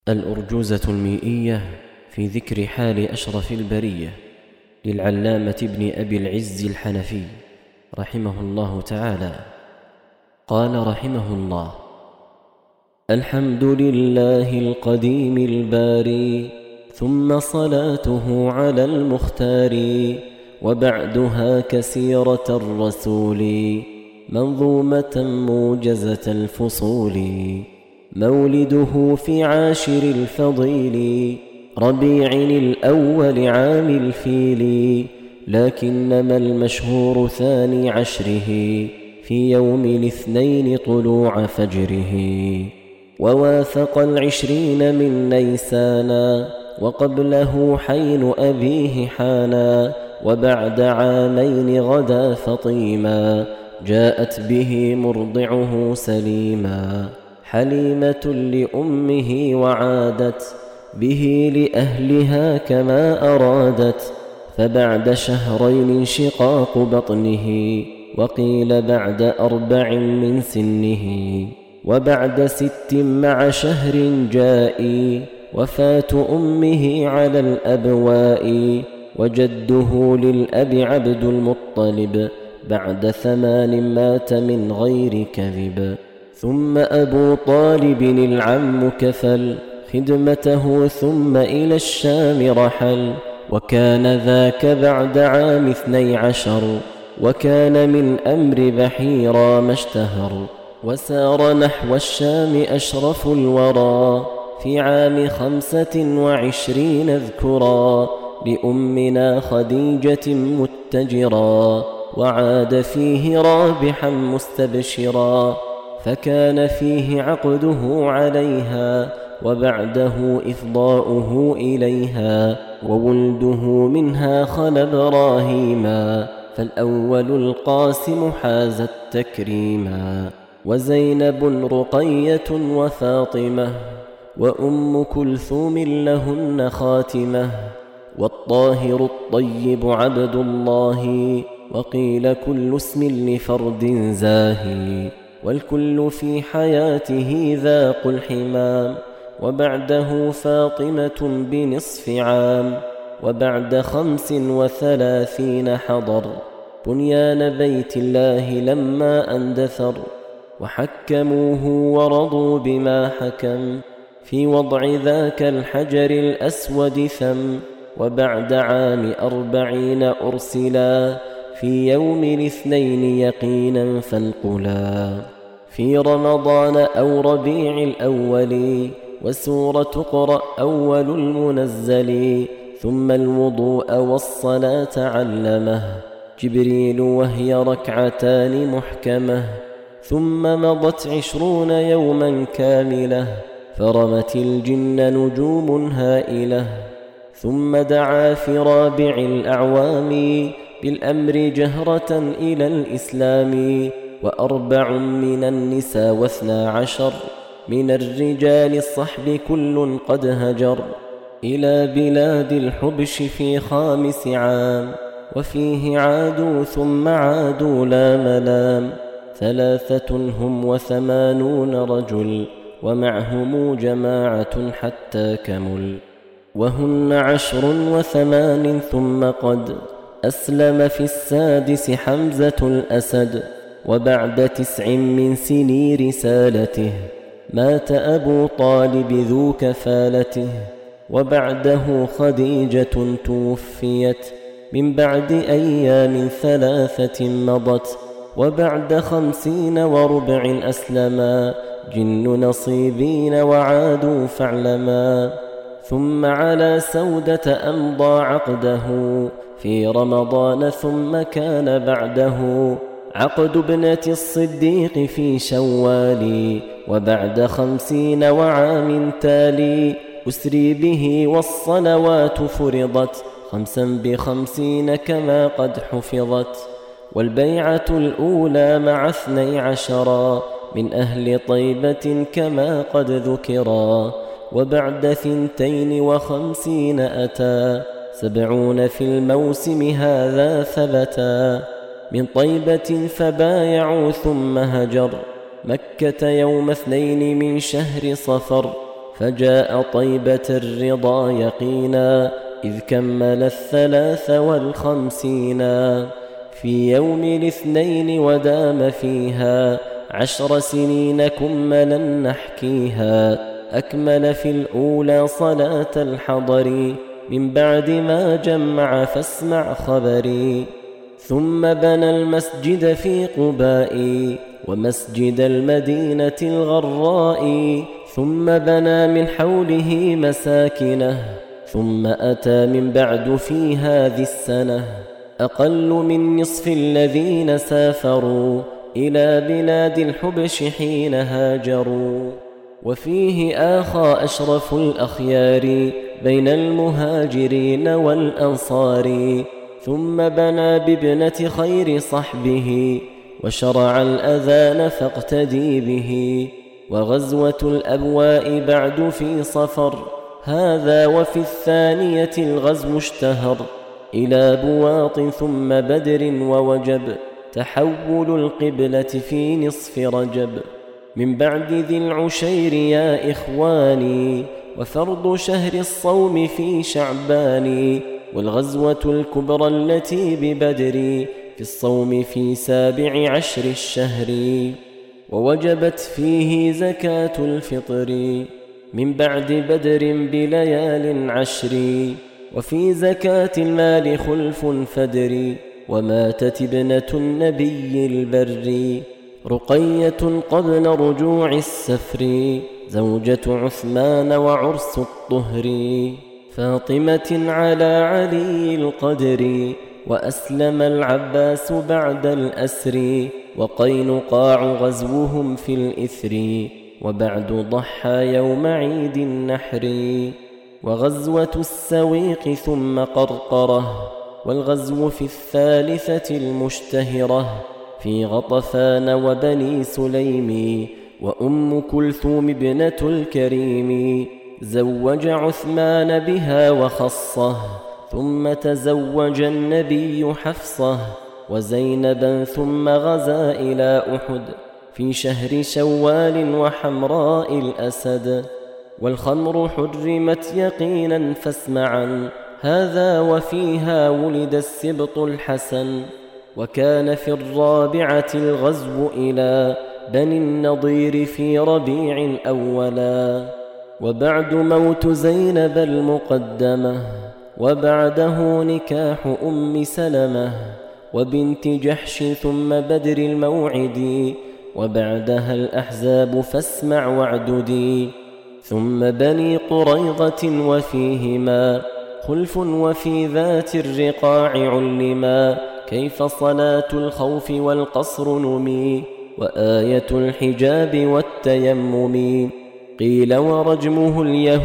الأرجوزة المئية في ذكر حال أشرف البرية للعلامة ابن أبي العز الحنفي رحمه الله تعالى. قال رحمه الله: الحمد لله القديم الباري، ثم صلاته على المختار، وبعدها كسيرة الرسول، منظومة موجزة الفصول. مولده في عاشر الفضيل، ربيع الأول عام الفيل، لكنما المشهور ثاني عشره، في يوم الاثنين طلوع فجره. ووافق 20 من نيسانا، وقبله حين أبيه حانا، وبعد عامين غدا فطيما، جاءت به مرضعه سليما. حليمة لأمه وعادت به لأهلها كما أرادت، فبعد شهرين انشقاق بطنه، وقيل بعد 4 من سنه. وبعد 6 مع شهر جائي، وفاة أمه على الأبواء. وجده للأب عبد المطلب، بعد 8 مات من غير كذب. ثم أبو طالب العم كفل خدمته، ثم إلى الشام رحل، وكان ذاك بعد عام 12. وكان من أمر بحيرا ما اشتهر، وسار نحو الشام أشرف الورى، في عام 25 اذكرا، لأمنا خديجة متجرا، وعاد فيه رابحا مستبشرا، فكان فيه عقده عليها، وبعده إفضاؤه إليها. وولده منها خلا إبراهيما، فالأول القاسم حاز التكريما. وزينب رقية وفاطمة، وأم كلثوم لهن خاتمة. والطاهر الطيب عبد الله، وقيل كل اسم لفرد زاهي. والكل في حياته ذاق الحمام، وبعده فاطمة بنصف عام. وبعد 35 حضر بنيان بيت الله لما أندثر، وحكموه ورضوا بما حكم، في وضع ذاك الحجر الأسود ثم. وبعد عام 40 أرسلا، في يوم الاثنين يقينا فانقلا، في رمضان أو ربيع الأول، وسورة تقرأ أول المنزل. ثم الوضوء والصلاة علمه جبريل، وهي 2 ركعتان محكمة. ثم مضت 20 يوما كاملة، فرمت الجن نجوم هائلة. ثم دعا في رابع الأعوام، بالأمر جهرة إلى الإسلام. و4 من النساء و12 من الرجال الصحب كل قد هجر، إلى بلاد الحبش في 5 عام. وفيه عادوا ثم عادوا لا ملام، 3 هم و80 رجل، ومعهم جماعة حتى كمل. وهن 10 و8 ثم قد أسلم في 6 حمزة الأسد. وبعد 9 من سني رسالته، مات أبو طالب ذو كفالته. وبعده خديجة توفيت، من بعد أيام 3 مضت. وبعد 50 وربع أسلما، جن نصيبين وعادوا فاعلما. ثم على سودة أمضى عقده، في رمضان. ثم كان بعده عقد ابنة الصديق في شوال، وبعد 50 وعام تالي، أسري به والصلوات فرضت، 5 ب50 كما قد حفظت. والبيعة الأولى مع 12 من أهل طيبة كما قد ذكرا. وبعد 52 أتى 70 في الموسم هذا ثبتا، من طيبة فبايعوا ثم هجر، مكة يوم 2 من شهر صفر، فجاء طيبة الرضا يقينا إذ كمل 53 في يوم الاثنين ودام فيها 10 سنين كملا نحكيها. أكمل في الأولى صلاة الحضر من بعد ما جمع فاسمع خبري. ثم بنى المسجد في قباء ومسجد المدينة الغراء. ثم بنى من حوله مساكنه. ثم أتى من بعد في هذه السنة أقل من نصف الذين سافروا إلى بلاد الحبش حين هاجروا. وفيه آخى أشرف الأخيار بين المهاجرين والأنصار. ثم بنى بابنة خير صحبه وشرع الأذان فاقتدي به. وغزوة الأبواء بعد في صفر هذا وفي الثانية الغزو اشتهر إلى بواط ثم بدر ووجب تحول القبلة في نصف رجب. من بعد ذي العشير يا إخواني وفرض شهر الصوم في شعبان. والغزوة الكبرى التي ببدر في الصوم في 17 الشهر. ووجبت فيه زكاة الفطر من بعد بدر بليال 10. وفي زكاة المال خلف فدر وماتت ابنة النبي البر رقية قبل رجوع السفر زوجة عثمان وعرس الطهر. فاطمة على علي القدر وأسلم العباس بعد الأسر. وقينقاع غزوهم في الإثر وبعد ضحى يوم عيد النحر. وغزوة السويق ثم قرقرة والغزو في الثالثة المشتهرة في غطفان وبني سليم. وأم كلثوم ابنة الكريم زوج عثمان بها وخصه. ثم تزوج النبي حفصه وزينبا. ثم غزا إلى أحد في شهر شوال وحمراء الأسد. والخمر حرمت يقينا فاسمعا هذا وفيها ولد السبط الحسن. وكان في 4 الغزو إلى بني النضير في ربيع أولا. وبعد موت زينب المقدمة وبعده نكاح أم سلمة وبنت جحش ثم بدر الموعد. وبعدها الأحزاب فاسمع واعددي. ثم بني قريظة وفيهما خلف وفي ذات الرقاع علما. كيف صلاة الخوف والقصر نمي وآية الحجاب والتيمم. قيل ورجمه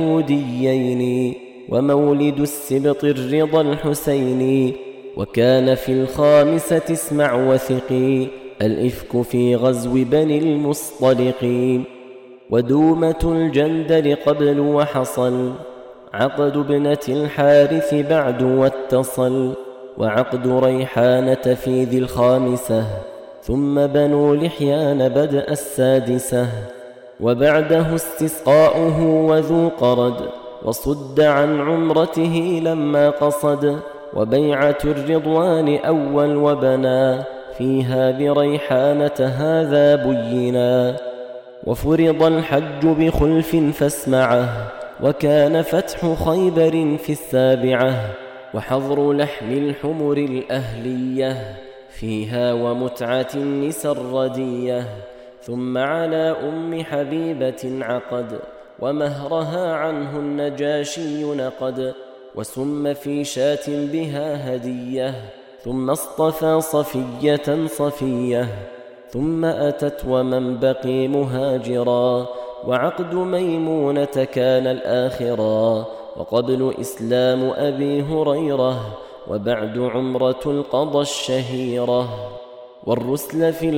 اليهوديين ومولد السبط الرضا الحسين. وكان في 5 اسمع وثقي الإفك في غزو بني المصطلق. ودومة الجندل قبل وحصل عقد ابنة الحارث بعد واتصل. وعقد ريحانة في ذي 5 ثم بنو لحيان بدأ 6. وبعده استسقاؤه وذو قرد وصد عن عمرته لما قصد. وبيعة الرضوان أول وبنى فيها بريحانة هذا بينا. وفرض الحج بخلف فاسمعه وكان فتح خيبر في 7. وحظر لحم الحمر الأهلية فيها ومتعة النساء الردية. ثم على أم حبيبة عقد ومهرها عنه النجاشي نقد. وسم في شاة بها هدية. ثم اصطفى صفية صفية. ثم أتت ومن بقي مهاجرا. وعقد ميمونة كان الآخرا وقبل إسلام أبي هريرة. وبعد عمرة القضى الشهيرة. والرسل في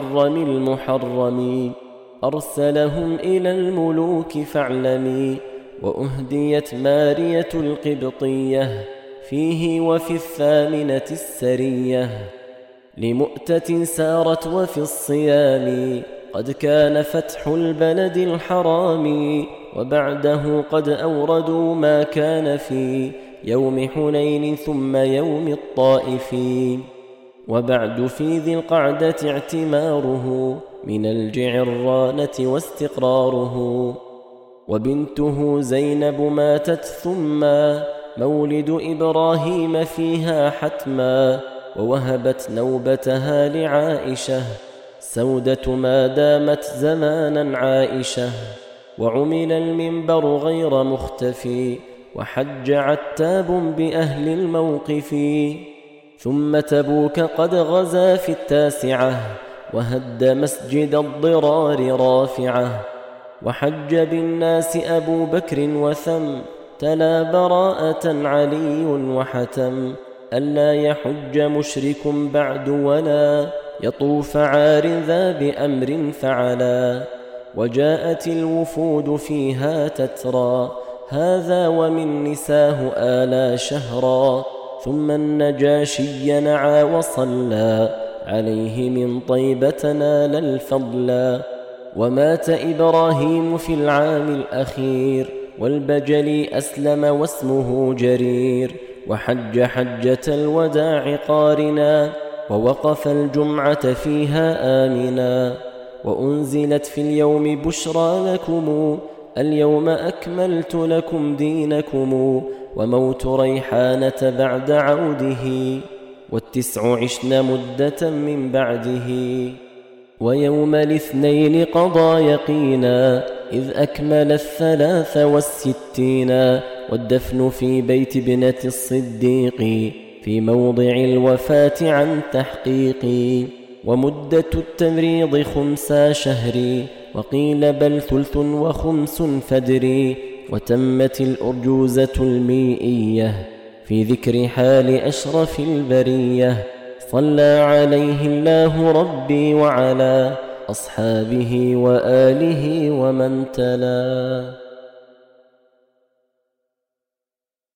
المحرم أرسلهم إلى الملوك فاعلمي. وأهديت مارية القبطية فيه وفي 8 السرية. لمؤتة سارت وفي الصيام قد كان فتح البلد الحرام. وبعده قد أوردوا ما كان في يوم حنين ثم يوم الطائف. وبعد في ذي القعدة اعتماره من الجعرانة واستقراره. وبنته زينب ماتت ثم مولد إبراهيم فيها حتما، ووهبت نوبتها لعائشة سودة ما دامت زمانا عائشة. وعمل المنبر غير مختفي، وحج عتاب بأهل الموقف. ثم تبوك قد غزا في 9، وهد مسجد الضرار رافعة. وحج بالناس أبو بكر وثم تلا براءة علي وحتم. ألا يحج مشرك بعد ولا يطوف عار ذا بأمر فعلا. وجاءت الوفود فيها تترى، هذا ومن نساه آلا شهرا. ثم النجاشي نعى وصلى عليه من طيبة نال الفضلا. ومات إبراهيم في العام الأخير، والبجلي أسلم واسمه جرير. وحج حجة الوداع قارنا، ووقف الجمعة فيها آمنا. وأنزلت في اليوم بشرى لكم، اليوم أكملت لكم دينكم. وموت ريحانة بعد عوده، وال9 عشن مدة من بعده. ويوم الاثنين قضى يقينا، إذ أكمل 63، والدفن في بيت ابنة الصديق في موضع الوفاة عن تحقيق. ومدة التمريض 5 شهر، وقيل بل 3 و5 فدري. وتمت الأرجوزة الميئية في ذكر حال أشرف البرية. صلى عليه الله ربي وعلى أصحابه وآله ومن تلا.